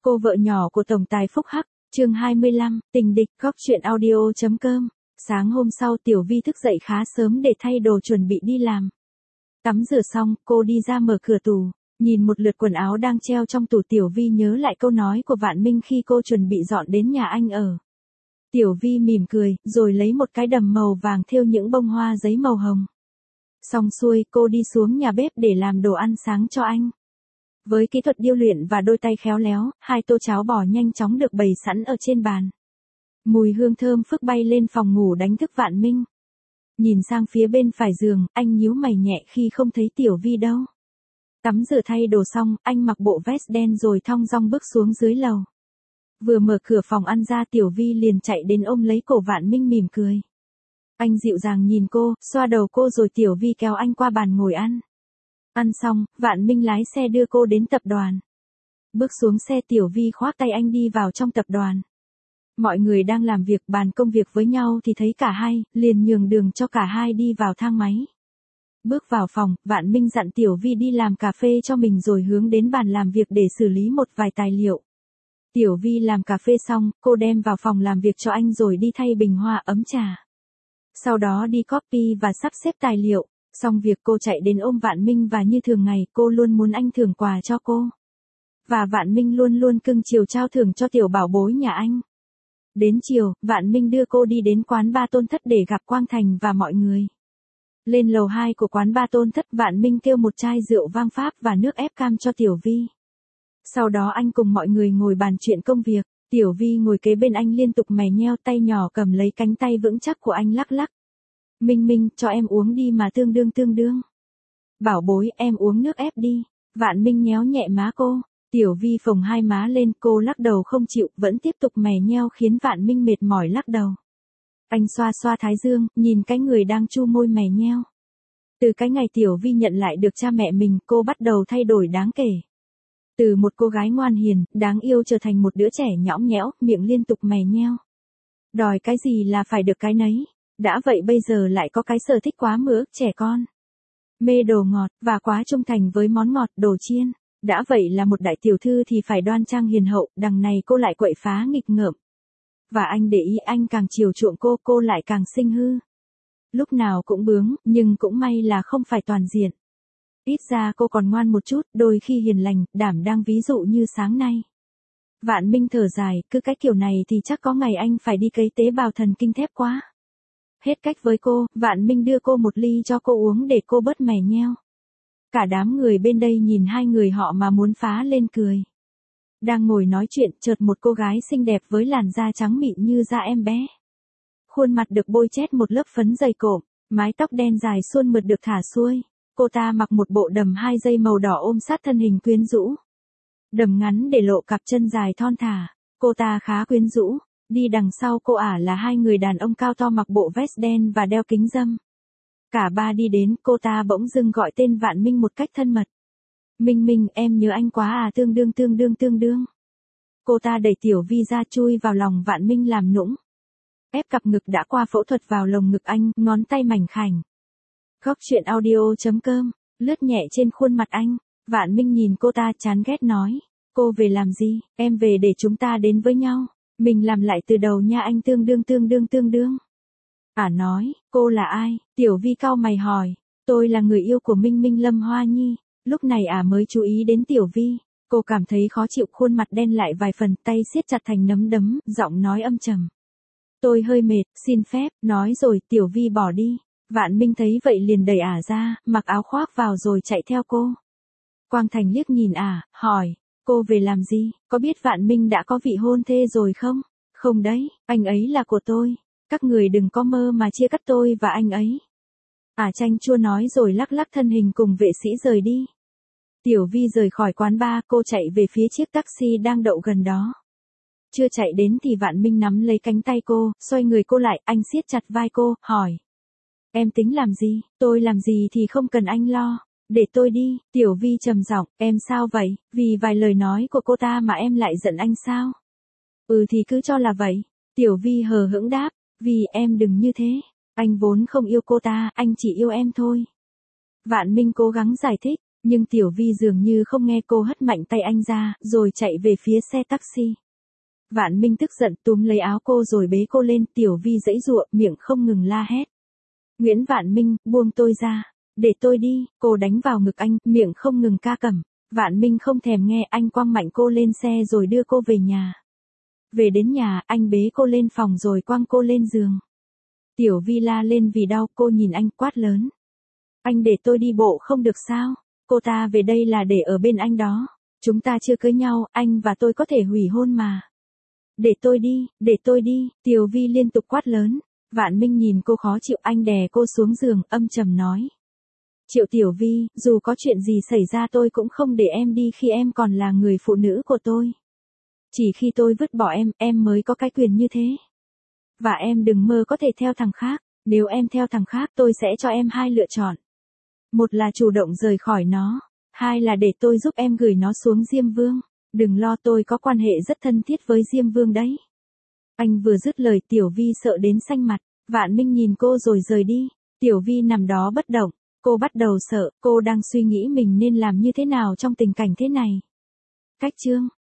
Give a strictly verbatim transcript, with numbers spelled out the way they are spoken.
Cô vợ nhỏ của tổng tài Phúc Hắc, chương hai mươi lăm, tình địch, góc truyện audio chấm com. Sáng hôm sau Tiểu Vi thức dậy khá sớm để thay đồ chuẩn bị đi làm. Tắm rửa xong, cô đi ra mở cửa tủ, nhìn một lượt quần áo đang treo trong tủ. Tiểu Vi nhớ lại câu nói của Vạn Minh khi cô chuẩn bị dọn đến nhà anh ở. Tiểu Vi mỉm cười, rồi lấy một cái đầm màu vàng thêu những bông hoa giấy màu hồng. Xong xuôi, cô đi xuống nhà bếp để làm đồ ăn sáng cho anh. Với kỹ thuật điêu luyện và đôi tay khéo léo, hai tô cháo bò nhanh chóng được bày sẵn ở trên bàn. Mùi hương thơm phức bay lên phòng ngủ đánh thức Vạn Minh. Nhìn sang phía bên phải giường, anh nhíu mày nhẹ khi không thấy Tiểu Vi đâu. Tắm rửa thay đồ xong, anh mặc bộ vest đen rồi thong dong bước xuống dưới lầu. Vừa mở cửa phòng ăn ra, Tiểu Vi liền chạy đến ôm lấy cổ Vạn Minh mỉm cười. Anh dịu dàng nhìn cô, xoa đầu cô rồi Tiểu Vi kéo anh qua bàn ngồi ăn. Ăn xong, Vạn Minh lái xe đưa cô đến tập đoàn. Bước xuống xe, Tiểu Vi khoác tay anh đi vào trong tập đoàn. Mọi người đang làm việc bàn công việc với nhau thì thấy cả hai, liền nhường đường cho cả hai đi vào thang máy. Bước vào phòng, Vạn Minh dặn Tiểu Vi đi làm cà phê cho mình rồi hướng đến bàn làm việc để xử lý một vài tài liệu. Tiểu Vi làm cà phê xong, cô đem vào phòng làm việc cho anh rồi đi thay bình hoa ấm trà. Sau đó đi copy và sắp xếp tài liệu. Xong việc cô chạy đến ôm Vạn Minh và như thường ngày cô luôn muốn anh thưởng quà cho cô. Và Vạn Minh luôn luôn cưng chiều trao thưởng cho tiểu bảo bối nhà anh. Đến chiều, Vạn Minh đưa cô đi đến quán ba Tôn Thất để gặp Quang Thành và mọi người. Lên lầu hai của quán ba Tôn Thất, Vạn Minh kêu một chai rượu vang Pháp và nước ép cam cho Tiểu Vi. Sau đó anh cùng mọi người ngồi bàn chuyện công việc. Tiểu Vi ngồi kế bên anh liên tục mè nheo, tay nhỏ cầm lấy cánh tay vững chắc của anh lắc lắc. Minh Minh, cho em uống đi mà, tương đương tương đương. Bảo bối, em uống nước ép đi. Vạn Minh nhéo nhẹ má cô. Tiểu Vi phồng hai má lên, cô lắc đầu không chịu, vẫn tiếp tục mè nheo khiến Vạn Minh mệt mỏi lắc đầu. Anh xoa xoa thái dương, nhìn cái người đang chu môi mè nheo. Từ cái ngày Tiểu Vi nhận lại được cha mẹ mình, cô bắt đầu thay đổi đáng kể. Từ một cô gái ngoan hiền, đáng yêu trở thành một đứa trẻ nhõng nhẽo, miệng liên tục mè nheo. Đòi cái gì là phải được cái nấy. Đã vậy bây giờ lại có cái sở thích quá mơ ước trẻ con. Mê đồ ngọt, và quá trung thành với món ngọt, đồ chiên. Đã vậy là một đại tiểu thư thì phải đoan trang hiền hậu, đằng này cô lại quậy phá nghịch ngợm. Và anh để ý anh càng chiều chuộng cô, cô lại càng sinh hư. Lúc nào cũng bướng, nhưng cũng may là không phải toàn diện. Ít ra cô còn ngoan một chút, đôi khi hiền lành, đảm đang ví dụ như sáng nay. Vạn Minh thở dài, cứ cái kiểu này thì chắc có ngày anh phải đi cấy tế bào thần kinh thép quá. Hết cách với cô, Vạn Minh đưa cô một ly cho cô uống để cô bớt mè nheo. Cả đám người bên đây nhìn hai người họ mà muốn phá lên cười. Đang ngồi nói chuyện, chợt một cô gái xinh đẹp với làn da trắng mịn như da em bé. Khuôn mặt được bôi chét một lớp phấn dày cộm, mái tóc đen dài suôn mượt được thả xuôi. Cô ta mặc một bộ đầm hai dây màu đỏ ôm sát thân hình quyến rũ. Đầm ngắn để lộ cặp chân dài thon thả, cô ta khá quyến rũ. Đi đằng sau cô ả là hai người đàn ông cao to mặc bộ vest đen và đeo kính râm. Cả ba đi đến, cô ta bỗng dưng gọi tên Vạn Minh một cách thân mật. Minh Minh, em nhớ anh quá à, tương đương tương đương tương đương. Cô ta đẩy Tiểu Vi ra chui vào lòng Vạn Minh làm nũng. Ép cặp ngực đã qua phẫu thuật vào lồng ngực anh, ngón tay mảnh khảnh. Góc truyện audio chấm com, lướt nhẹ trên khuôn mặt anh. Vạn Minh nhìn cô ta chán ghét nói. Cô về làm gì, em về để chúng ta đến với nhau. Mình làm lại từ đầu nha anh, tương đương tương đương tương đương. Ả nói, cô là ai? Tiểu Vi cau mày hỏi. Tôi là người yêu của Minh Minh, Lâm Hoa Nhi. Lúc này Ả mới chú ý đến Tiểu Vi. Cô cảm thấy khó chịu, khuôn mặt đen lại vài phần, tay siết chặt thành nắm đấm, giọng nói âm trầm. Tôi hơi mệt, xin phép, nói rồi Tiểu Vi bỏ đi. Vạn Minh thấy vậy liền đẩy Ả ra, mặc áo khoác vào rồi chạy theo cô. Quang Thành liếc nhìn Ả, hỏi. Cô về làm gì, có biết Vạn Minh đã có vị hôn thê rồi không? Không đấy, anh ấy là của tôi. Các người đừng có mơ mà chia cắt tôi và anh ấy. Ả chanh chua nói rồi lắc lắc thân hình cùng vệ sĩ rời đi. Tiểu Vi rời khỏi quán bar, cô chạy về phía chiếc taxi đang đậu gần đó. Chưa chạy đến thì Vạn Minh nắm lấy cánh tay cô, xoay người cô lại, anh siết chặt vai cô, hỏi. Em tính làm gì, tôi làm gì thì không cần anh lo. Để tôi đi, Tiểu Vi trầm giọng, em sao vậy, vì vài lời nói của cô ta mà em lại giận anh sao? Ừ thì cứ cho là vậy. Tiểu Vi hờ hững đáp, vì em đừng như thế, anh vốn không yêu cô ta, anh chỉ yêu em thôi. Vạn Minh cố gắng giải thích, Nhưng Tiểu Vi dường như không nghe, cô hất mạnh tay anh ra, rồi chạy về phía xe taxi. Vạn Minh tức giận túm lấy áo cô rồi bế cô lên, Tiểu Vi giãy giụa, miệng không ngừng la hét. Nguyễn Vạn Minh, buông tôi ra, để tôi đi, cô đánh vào ngực anh, miệng không ngừng ca cẩm. Vạn Minh không thèm nghe, anh quăng mạnh cô lên xe rồi đưa cô về nhà. Về đến nhà, anh bế cô lên phòng rồi quăng cô lên giường. Tiểu Vi la lên vì đau, cô nhìn anh quát lớn. Anh để tôi đi bộ không được sao? Cô ta về đây là để ở bên anh đó. Chúng ta chưa cưới nhau, anh và tôi có thể hủy hôn mà. Để tôi đi, để tôi đi, Tiểu Vi liên tục quát lớn. Vạn Minh nhìn cô khó chịu, anh đè cô xuống giường, âm trầm nói. Triệu Tiểu Vi, dù có chuyện gì xảy ra tôi cũng không để em đi khi em còn là người phụ nữ của tôi. Chỉ khi tôi vứt bỏ em, em mới có cái quyền như thế. Và em đừng mơ có thể theo thằng khác, nếu em theo thằng khác tôi sẽ cho em hai lựa chọn. Một là chủ động rời khỏi nó, hai là để tôi giúp em gửi nó xuống Diêm Vương. Đừng lo, tôi có quan hệ rất thân thiết với Diêm Vương đấy. Anh vừa dứt lời, Tiểu Vi sợ đến xanh mặt. Vạn Minh nhìn cô rồi rời đi. Tiểu Vi nằm đó bất động. Cô bắt đầu sợ, cô đang suy nghĩ mình nên làm như thế nào trong tình cảnh thế này. Cách chương